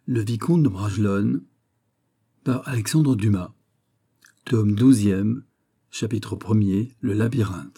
Le Vicomte de Bragelonne, par Alexandre Dumas. Tome 12e, chapitre 1er, Le labyrinthe.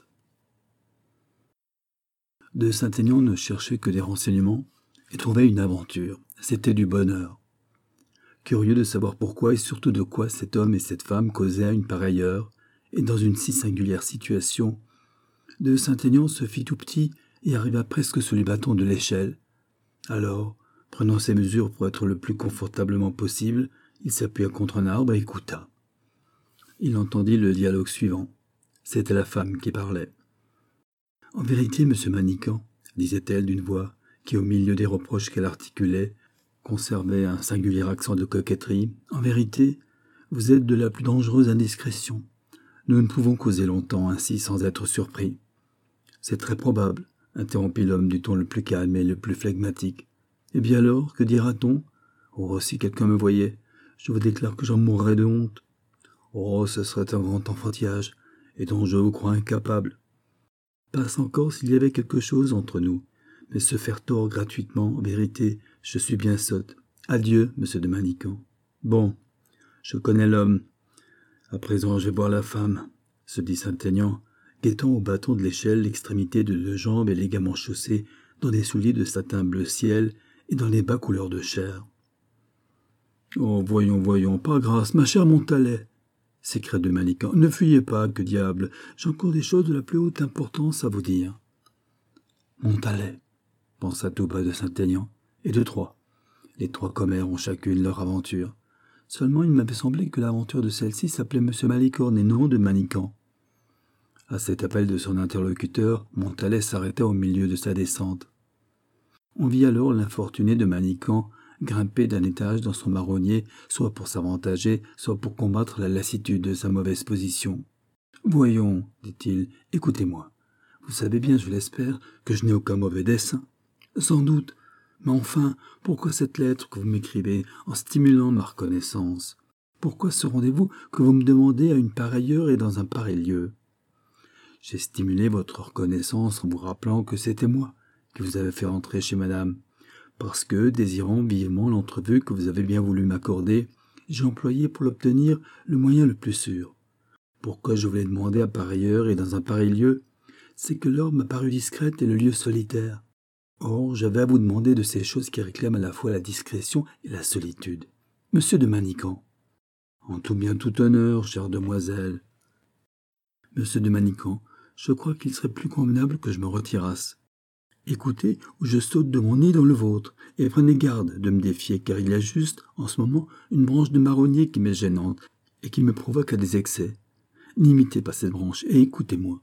De Saint-Aignan ne cherchait que des renseignements et trouvait une aventure. C'était du bonheur. Curieux de savoir pourquoi et surtout de quoi cet homme et cette femme causaient à une pareille heure et dans une si singulière situation, de Saint-Aignan se fit tout petit et arriva presque sous les bâtons de l'échelle. Alors, prenant ses mesures pour être le plus confortablement possible, il s'appuya contre un arbre et écouta. Il entendit le dialogue suivant. C'était la femme qui parlait. « En vérité, monsieur Manicamp, disait-elle d'une voix qui, au milieu des reproches qu'elle articulait, conservait un singulier accent de coquetterie, en vérité, vous êtes de la plus dangereuse indiscrétion. Nous ne pouvons causer longtemps ainsi sans être surpris. C'est très probable, interrompit l'homme du ton le plus calme et le plus flegmatique. Eh bien alors, que dira-t-on? Oh, si quelqu'un me voyait, je vous déclare que j'en mourrais de honte. Oh, ce serait un grand enfantillage, et dont je vous crois incapable. Passe encore s'il y avait quelque chose entre nous, mais se faire tort gratuitement, en vérité, je suis bien sotte. Adieu, monsieur de Manicamp. Bon, je connais l'homme. À présent, je vais voir la femme, se dit Saint-Aignan, guettant au bâton de l'échelle l'extrémité de deux jambes élégamment chaussées dans des souliers de satin bleu ciel et dans les bas couleur de chair. « Oh, voyons, par grâce, ma chère Montalais !» s'écria de Manicamp. « Ne fuyez pas, que diable, j'ai encore des choses de la plus haute importance à vous dire. » Montalais, pensa tout bas de Saint-Aignan, et de trois. Les trois commères ont chacune leur aventure. Seulement il m'avait semblé que l'aventure de celle-ci s'appelait monsieur Malicorne et non de Manicamp. À cet appel de son interlocuteur, Montalais s'arrêta au milieu de sa descente. On vit alors l'infortuné de Manicamp grimper d'un étage dans son marronnier, soit pour s'avantager, soit pour combattre la lassitude de sa mauvaise position. « Voyons, dit-il, écoutez-moi. Vous savez bien, je l'espère, que je n'ai aucun mauvais dessein. Sans doute. Mais enfin, pourquoi cette lettre que vous m'écrivez en stimulant ma reconnaissance? Pourquoi ce rendez-vous que vous me demandez à une pareille heure et dans un pareil lieu? J'ai stimulé votre reconnaissance en vous rappelant que c'était moi qui vous avais fait entrer chez madame, parce que, désirant vivement l'entrevue que vous avez bien voulu m'accorder, j'ai employé pour l'obtenir le moyen le plus sûr. Pourquoi je vous l'ai demandé à pareille heure et dans un pareil lieu? C'est que l'heure m'a paru discrète et le lieu solitaire. Or, j'avais à vous demander de ces choses qui réclament à la fois la discrétion et la solitude. Monsieur de Manicamp. En tout bien tout honneur, chère demoiselle. Monsieur de Manicamp, je crois qu'il serait plus convenable que je me retirasse. Écoutez, ou je saute de mon nid dans le vôtre, et prenez garde de me défier, car il y a juste, en ce moment, une branche de marronnier qui m'est gênante, et qui me provoque à des excès. N'imitez pas cette branche, et écoutez-moi.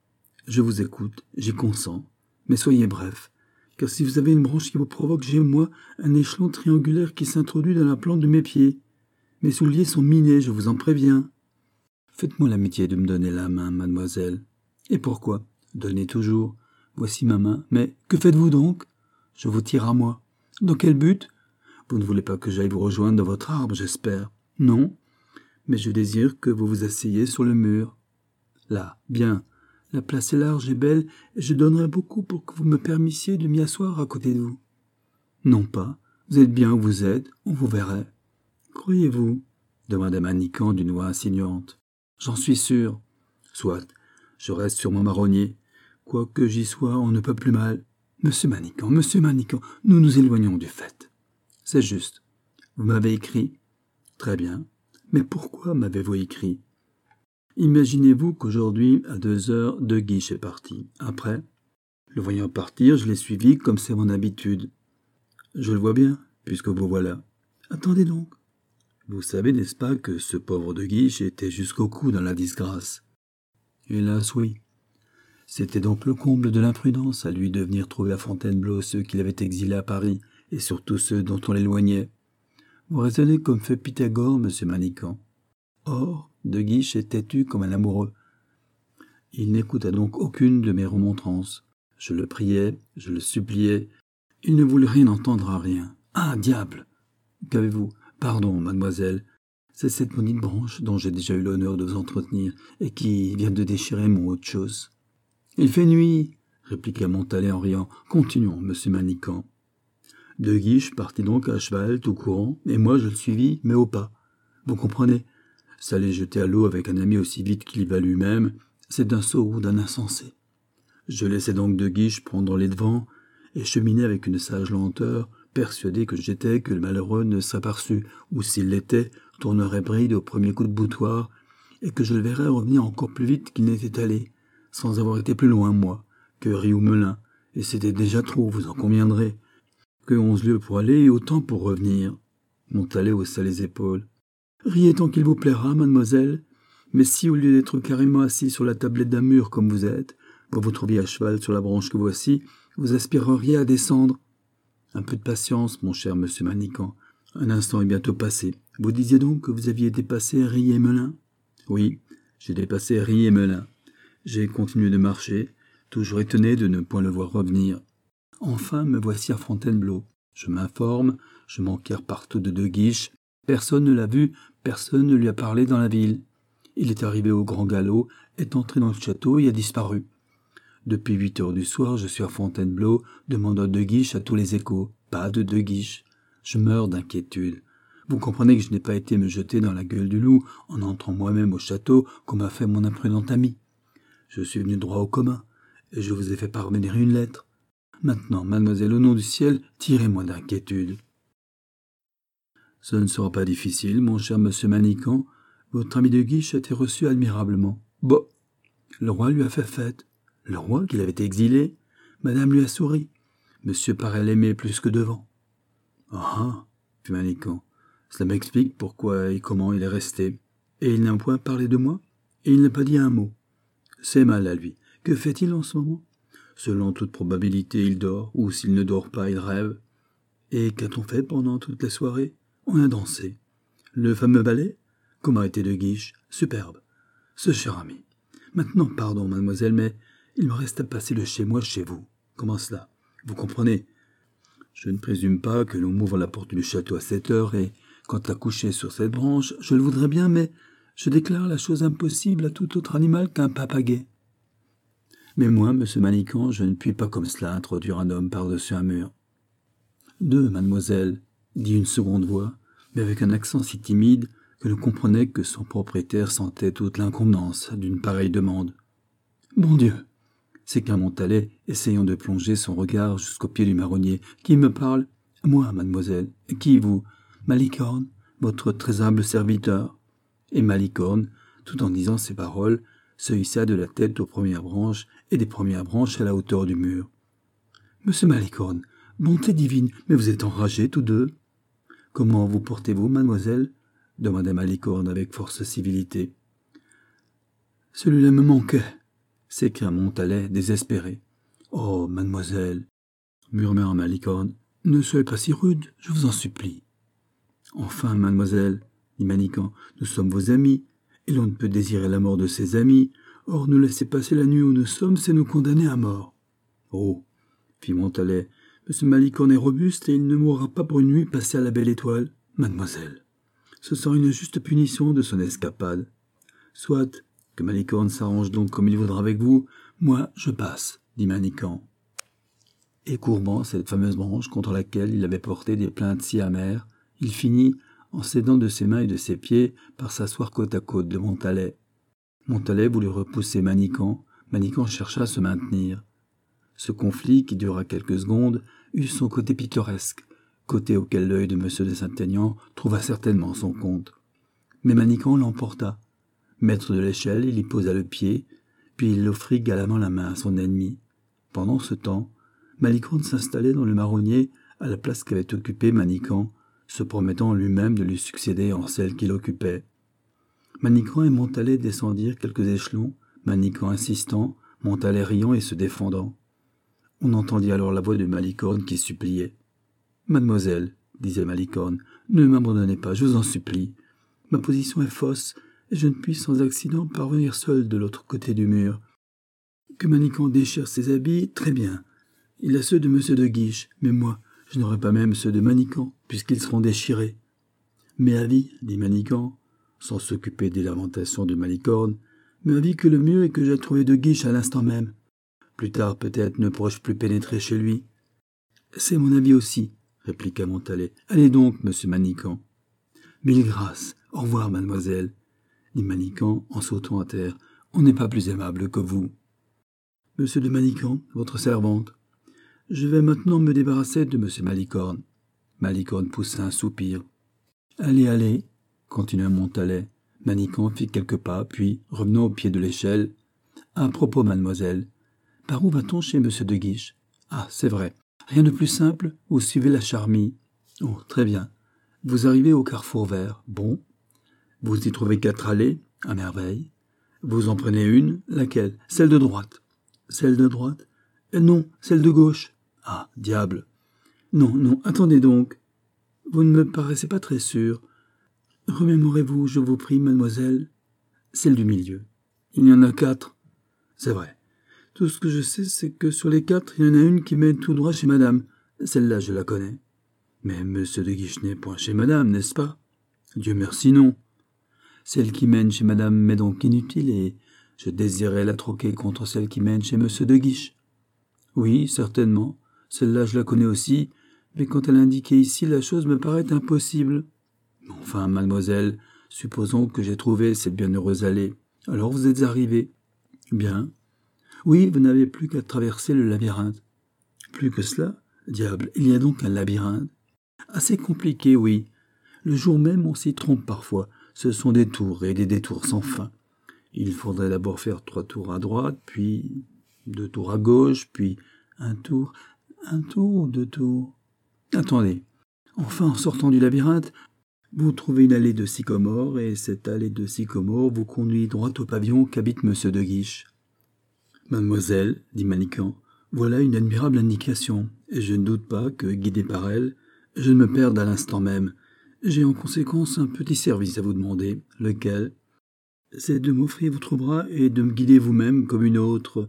Je vous écoute, j'y consens, mais soyez bref, car si vous avez une branche qui vous provoque, j'ai, moi, un échelon triangulaire qui s'introduit dans la plante de mes pieds. Mes souliers sont minés, je vous en préviens. Faites-moi l'amitié de me donner la main, mademoiselle. Et pourquoi? Donnez toujours. Voici ma main. Mais que faites-vous donc? Je vous tire à moi. Dans quel but? Vous ne voulez pas que j'aille vous rejoindre dans votre arbre, j'espère. Non, mais je désire que vous vous asseyez sur le mur. Là, bien. La place est large et belle, et je donnerais beaucoup pour que vous me permissiez de m'y asseoir à côté de vous. Non pas. Vous êtes bien où vous êtes, on vous verrait. Croyez-vous? Demanda Manicamp d'une voix insinuante. J'en suis sûr. Soit, je reste sur mon marronnier. Quoique j'y sois, on ne peut plus mal. Monsieur Manicamp, nous nous éloignons du fait. C'est juste. Vous m'avez écrit? Très bien. Mais pourquoi m'avez-vous écrit? Imaginez-vous qu'aujourd'hui, à 2 heures, De Guiche est parti. Après, le voyant partir, je l'ai suivi comme c'est mon habitude. Je le vois bien, puisque vous voilà. Attendez donc. Vous savez, n'est-ce pas, que ce pauvre De Guiche était jusqu'au cou dans la disgrâce? Hélas, oui. C'était donc le comble de l'imprudence à lui de venir trouver à Fontainebleau ceux qui l'avaient exilé à Paris, et surtout ceux dont on l'éloignait. Vous raisonnez comme fait Pythagore, monsieur Manicamp. Or, De Guiche est têtu comme un amoureux. Il n'écouta donc aucune de mes remontrances. Je le priais, je le suppliais. Il ne voulut rien entendre à rien. Ah, diable! Qu'avez-vous? Pardon, mademoiselle. C'est cette maudite branche dont j'ai déjà eu l'honneur de vous entretenir, et qui vient de déchirer mon haut de chausse. Il fait nuit, répliqua Montalais en riant. Continuons, monsieur Manicamp. De Guiche partit donc à cheval tout courant, et moi je le suivis, mais au pas. Vous comprenez? S'aller jeter à l'eau avec un ami aussi vite qu'il y va lui-même, c'est un sot ou d'un insensé. Je laissai donc De Guiche prendre les devants, et cheminai avec une sage lenteur, persuadé que j'étais que le malheureux ne s'aperçut, ou s'il l'était, tournerait bride au premier coup de boutoir, et que je le verrais revenir encore plus vite qu'il n'était allé, sans avoir été plus loin, moi, que Rioux-Melun, et c'était déjà trop, vous en conviendrez, que 11 lieues pour aller et autant pour revenir. Montalais haussa les épaules. Riez tant qu'il vous plaira, mademoiselle, mais si au lieu d'être carrément assis sur la tablette d'un mur comme vous êtes, vous vous trouviez à cheval sur la branche que voici, vous aspireriez à descendre. Un peu de patience, mon cher monsieur Manicamp. Un instant est bientôt passé. Vous disiez donc que vous aviez dépassé Ry-et-Melun? Oui, j'ai dépassé Ry-et-Melun. J'ai continué de marcher, toujours étonné de ne point le voir revenir. Enfin, me voici à Fontainebleau. Je m'informe, je m'enquière partout de De Guiche. Personne ne l'a vu, personne ne lui a parlé dans la ville. Il est arrivé au grand galop, est entré dans le château et a disparu. Depuis 8 heures du soir, je suis à Fontainebleau, demandant De Guiche à tous les échos. Pas de Guiche. Je meurs d'inquiétude. Vous comprenez que je n'ai pas été me jeter dans la gueule du loup en entrant moi-même au château comme a fait mon imprudent ami. Je suis venu droit au commun, et je vous ai fait parvenir une lettre. Maintenant, mademoiselle, au nom du ciel, tirez-moi d'inquiétude. Ce ne sera pas difficile, mon cher monsieur Manicamp. Votre ami De Guiche a été reçu admirablement. Bon, le roi lui a fait fête. Le roi qui l'avait exilé, madame lui a souri. Monsieur paraît l'aimer plus que devant. Ah, fit Manicamp, cela m'explique pourquoi et comment il est resté. Et il n'a point parlé de moi, et il n'a pas dit un mot. C'est mal à lui. Que fait-il en ce moment? Selon toute probabilité, il dort, ou s'il ne dort pas, il rêve. Et qu'a-t-on fait pendant toute la soirée? On a dansé. Le fameux ballet? Comment était De Guiche? Superbe. Ce cher ami. Maintenant, pardon, mademoiselle, mais il me reste à passer de chez moi chez vous. Comment cela? Vous comprenez? Je ne présume pas que l'on m'ouvre la porte du château à 7 heures, et, quant à coucher sur cette branche, je le voudrais bien, mais je déclare la chose impossible à tout autre animal qu'un papagai. Mais moi, monsieur Manicamp, je ne puis pas comme cela introduire un homme par-dessus un mur. Deux, mademoiselle, dit une seconde voix, mais avec un accent si timide que l'on comprenait que son propriétaire sentait toute l'inconvenance d'une pareille demande. Bon Dieu! S'écria Montalais, essayant de plonger son regard jusqu'au pied du marronnier. Qui me parle? Moi, mademoiselle. Qui, vous? Malicorne, votre très humble serviteur. Et Malicorne, tout en disant ces paroles, se hissa de la tête aux premières branches et des premières branches à la hauteur du mur. Monsieur Malicorne, bonté divine, mais vous êtes enragés tous deux. Comment vous portez-vous, mademoiselle? Demanda Malicorne avec force civilité. Celui-là me manquait, s'écria Montalais, désespéré. Oh, mademoiselle, murmura Malicorne, ne soyez pas si rude, je vous en supplie. Enfin, mademoiselle, dit Manicamp, nous sommes vos amis, et l'on ne peut désirer la mort de ses amis. Or, nous laisser passer la nuit où nous sommes, c'est nous condamner à mort. Oh, fit Montalais, monsieur Malicorne est robuste et il ne mourra pas pour une nuit passée à la Belle Étoile. Mademoiselle, ce sera une juste punition de son escapade. Soit, que Malicorne s'arrange donc comme il voudra avec vous, moi je passe, dit Manicamp. Et courbant cette fameuse branche contre laquelle il avait porté des plaintes si amères, il finit, en s'aidant de ses mains et de ses pieds, par s'asseoir côte à côte de Montalais. Montalais voulut repousser Manicamp. Manicamp chercha à se maintenir. Ce conflit, qui dura quelques secondes, eut son côté pittoresque, côté auquel l'œil de M. de Saint-Aignan trouva certainement son compte. Mais Manicamp l'emporta. Maître de l'échelle, il y posa le pied, puis il offrit galamment la main à son ennemi. Pendant ce temps, Malicorne s'installait dans le marronnier à la place qu'avait occupée Manicamp, se promettant lui-même de lui succéder en celle qu'il occupait. Manicamp et Montalais descendirent quelques échelons, Manicamp insistant, Montalais riant et se défendant. On entendit alors la voix de Malicorne qui suppliait. « Mademoiselle, disait Malicorne, ne m'abandonnez pas, je vous en supplie. Ma position est fausse, et je ne puis sans accident parvenir seul de l'autre côté du mur. Que Manicamp déchire ses habits, très bien. Il a ceux de M. de Guiche, mais moi, je n'aurai pas même ceux de Manicamp, puisqu'ils seront déchirés. Mais avis, dit Manicamp, sans s'occuper des lamentations de Malicorne, mais avis que le mieux est que j'aie trouvé De Guiche à l'instant même. Plus tard, peut-être, ne pourrai-je plus pénétrer chez lui. C'est mon avis aussi, répliqua Montalais. Allez donc, monsieur Manicamp. Mille grâces. Au revoir, mademoiselle, dit Manicamp en sautant à terre. On n'est pas plus aimable que vous. Monsieur de Manicamp, votre servante. Je vais maintenant me débarrasser de monsieur Malicorne. Malicorne poussa un soupir. Allez, allez, continua Montalais. Manicamp fit quelques pas, puis, revenant au pied de l'échelle, à propos, mademoiselle, par où va-t-on chez monsieur de Guiche? Ah, c'est vrai. Rien de plus simple, vous suivez la Charmille. Oh, très bien. Vous arrivez au carrefour vert. Bon. Vous y trouvez 4 allées, à merveille. Vous en prenez une, laquelle? Celle de droite. Celle de droite? Non, celle de gauche. Ah, diable. Non, non, attendez donc. Vous ne me paraissez pas très sûr. Remémorez-vous, je vous prie, mademoiselle. Celle du milieu. Il y en a 4. C'est vrai. Tout ce que je sais, c'est que sur les 4, il y en a une qui mène tout droit chez madame. Celle-là, je la connais. Mais monsieur de Guiche n'est point chez madame, n'est-ce pas? Dieu merci, non. Celle qui mène chez madame m'est donc inutile et je désirais la troquer contre celle qui mène chez monsieur de Guiche. Oui, certainement. Celle-là, je la connais aussi, mais quand elle indiquait ici, la chose me paraît impossible. Enfin, mademoiselle, supposons que j'ai trouvé cette bienheureuse allée. Alors vous êtes arrivée. Bien. Oui, vous n'avez plus qu'à traverser le labyrinthe. Plus que cela? Diable, il y a donc un labyrinthe? Assez compliqué, oui. Le jour même, on s'y trompe parfois. Ce sont des tours et des détours sans fin. Il faudrait d'abord faire 3 tours à droite, puis 2 tours à gauche, puis un tour ou 2 tours. Attendez. Enfin, en sortant du labyrinthe, vous trouvez une allée de sycomores, et cette allée de sycomores vous conduit droit au pavillon qu'habite monsieur de Guiche. Mademoiselle, dit Manicamp, voilà une admirable indication, et je ne doute pas que, guidé par elle, je ne me perde à l'instant même. J'ai en conséquence un petit service à vous demander, lequel? C'est de m'offrir votre bras et de me guider vous-même comme une autre.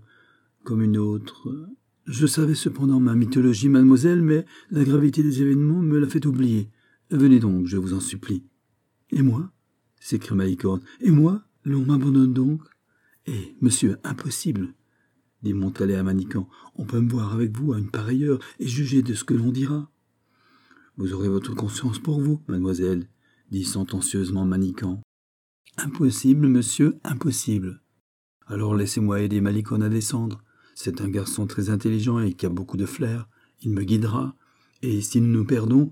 Je savais cependant ma mythologie, mademoiselle, mais la gravité des événements me l'a fait oublier. Venez donc, je vous en supplie. Et moi? S'écria Malicorne. Et moi? L'on m'abandonne donc? Eh, monsieur, impossible, dit Montalais à Manicamp. On peut me voir avec vous à une pareille heure et juger de ce que l'on dira. Vous aurez votre conscience pour vous, mademoiselle, dit sentencieusement Manicamp. Impossible, monsieur, impossible. Alors laissez-moi aider Malicorne à descendre. C'est un garçon très intelligent et qui a beaucoup de flair. Il me guidera. Et si nous nous perdons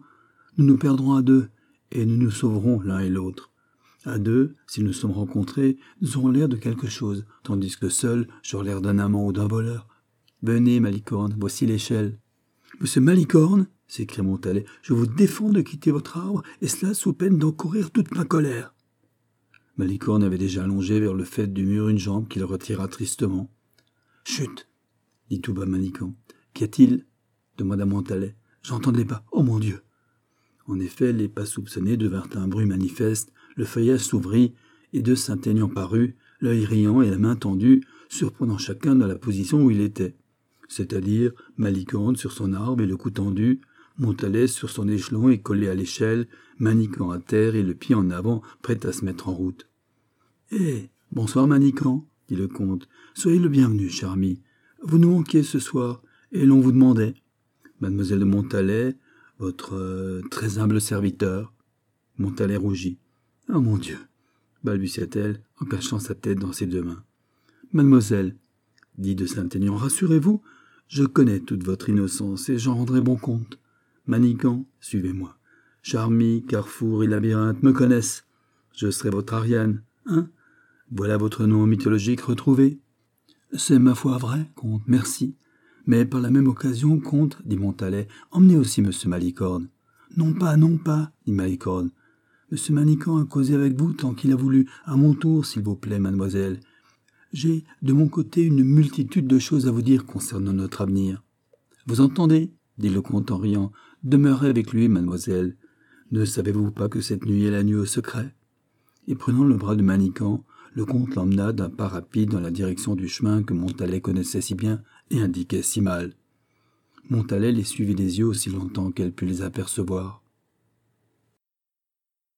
à 2, et nous nous sauverons l'un et l'autre. À 2, si nous sommes rencontrés, nous aurons l'air de quelque chose, tandis que seul, j'aurai l'air d'un amant ou d'un voleur. Venez, Malicorne, voici l'échelle. Monsieur Malicorne, s'écria Montalais, je vous défends de quitter votre arbre, et cela sous peine d'encourir toute ma colère. Malicorne avait déjà allongé vers le faîte du mur une jambe qu'il retira tristement. Chut, dit tout bas Manicamp. Qu'y a-t-il? Demanda Montalais. J'entendais pas. Oh mon Dieu! En effet, les pas soupçonnés devinrent un bruit manifeste, le feuillage s'ouvrit, et 2 Saint-Aignan parut, l'œil riant et la main tendue, surprenant chacun dans la position où il était. C'est-à-dire Malicorne sur son arbre et le cou tendu, Montalais sur son échelon et collé à l'échelle, Manicamp à terre et le pied en avant, prêt à se mettre en route. « Eh, bonsoir Manicamp, dit le comte. Soyez le bienvenu, cher ami. Vous nous manquiez ce soir, et l'on vous demandait. Mademoiselle de Montalais, votre très humble serviteur. Montalais rougit. Oh mon Dieu, balbutia-t-elle en cachant sa tête dans ses 2 mains. Mademoiselle, dit de Saint-Aignan, rassurez-vous, je connais toute votre innocence et j'en rendrai bon compte. Manicamp, suivez-moi. Charmille, Carrefour et Labyrinthe me connaissent. Je serai votre Ariane, hein? Voilà votre nom mythologique retrouvé. C'est ma foi vrai, comte, merci. Mais par la même occasion, comte, dit Montalais, emmenez aussi monsieur Malicorne. Non pas, dit Malicorne. Monsieur Manicamp a causé avec vous tant qu'il a voulu. À mon tour, s'il vous plaît, mademoiselle. J'ai, de mon côté, une multitude de choses à vous dire concernant notre avenir. Vous entendez, dit le comte en riant. Demeurez avec lui, mademoiselle. Ne savez-vous pas que cette nuit est la nuit au secret? Et prenant le bras de Manicamp, le comte l'emmena d'un pas rapide dans la direction du chemin que Montalais connaissait si bien et indiquait si mal. Montalais les suivit des yeux aussi longtemps qu'elle put les apercevoir.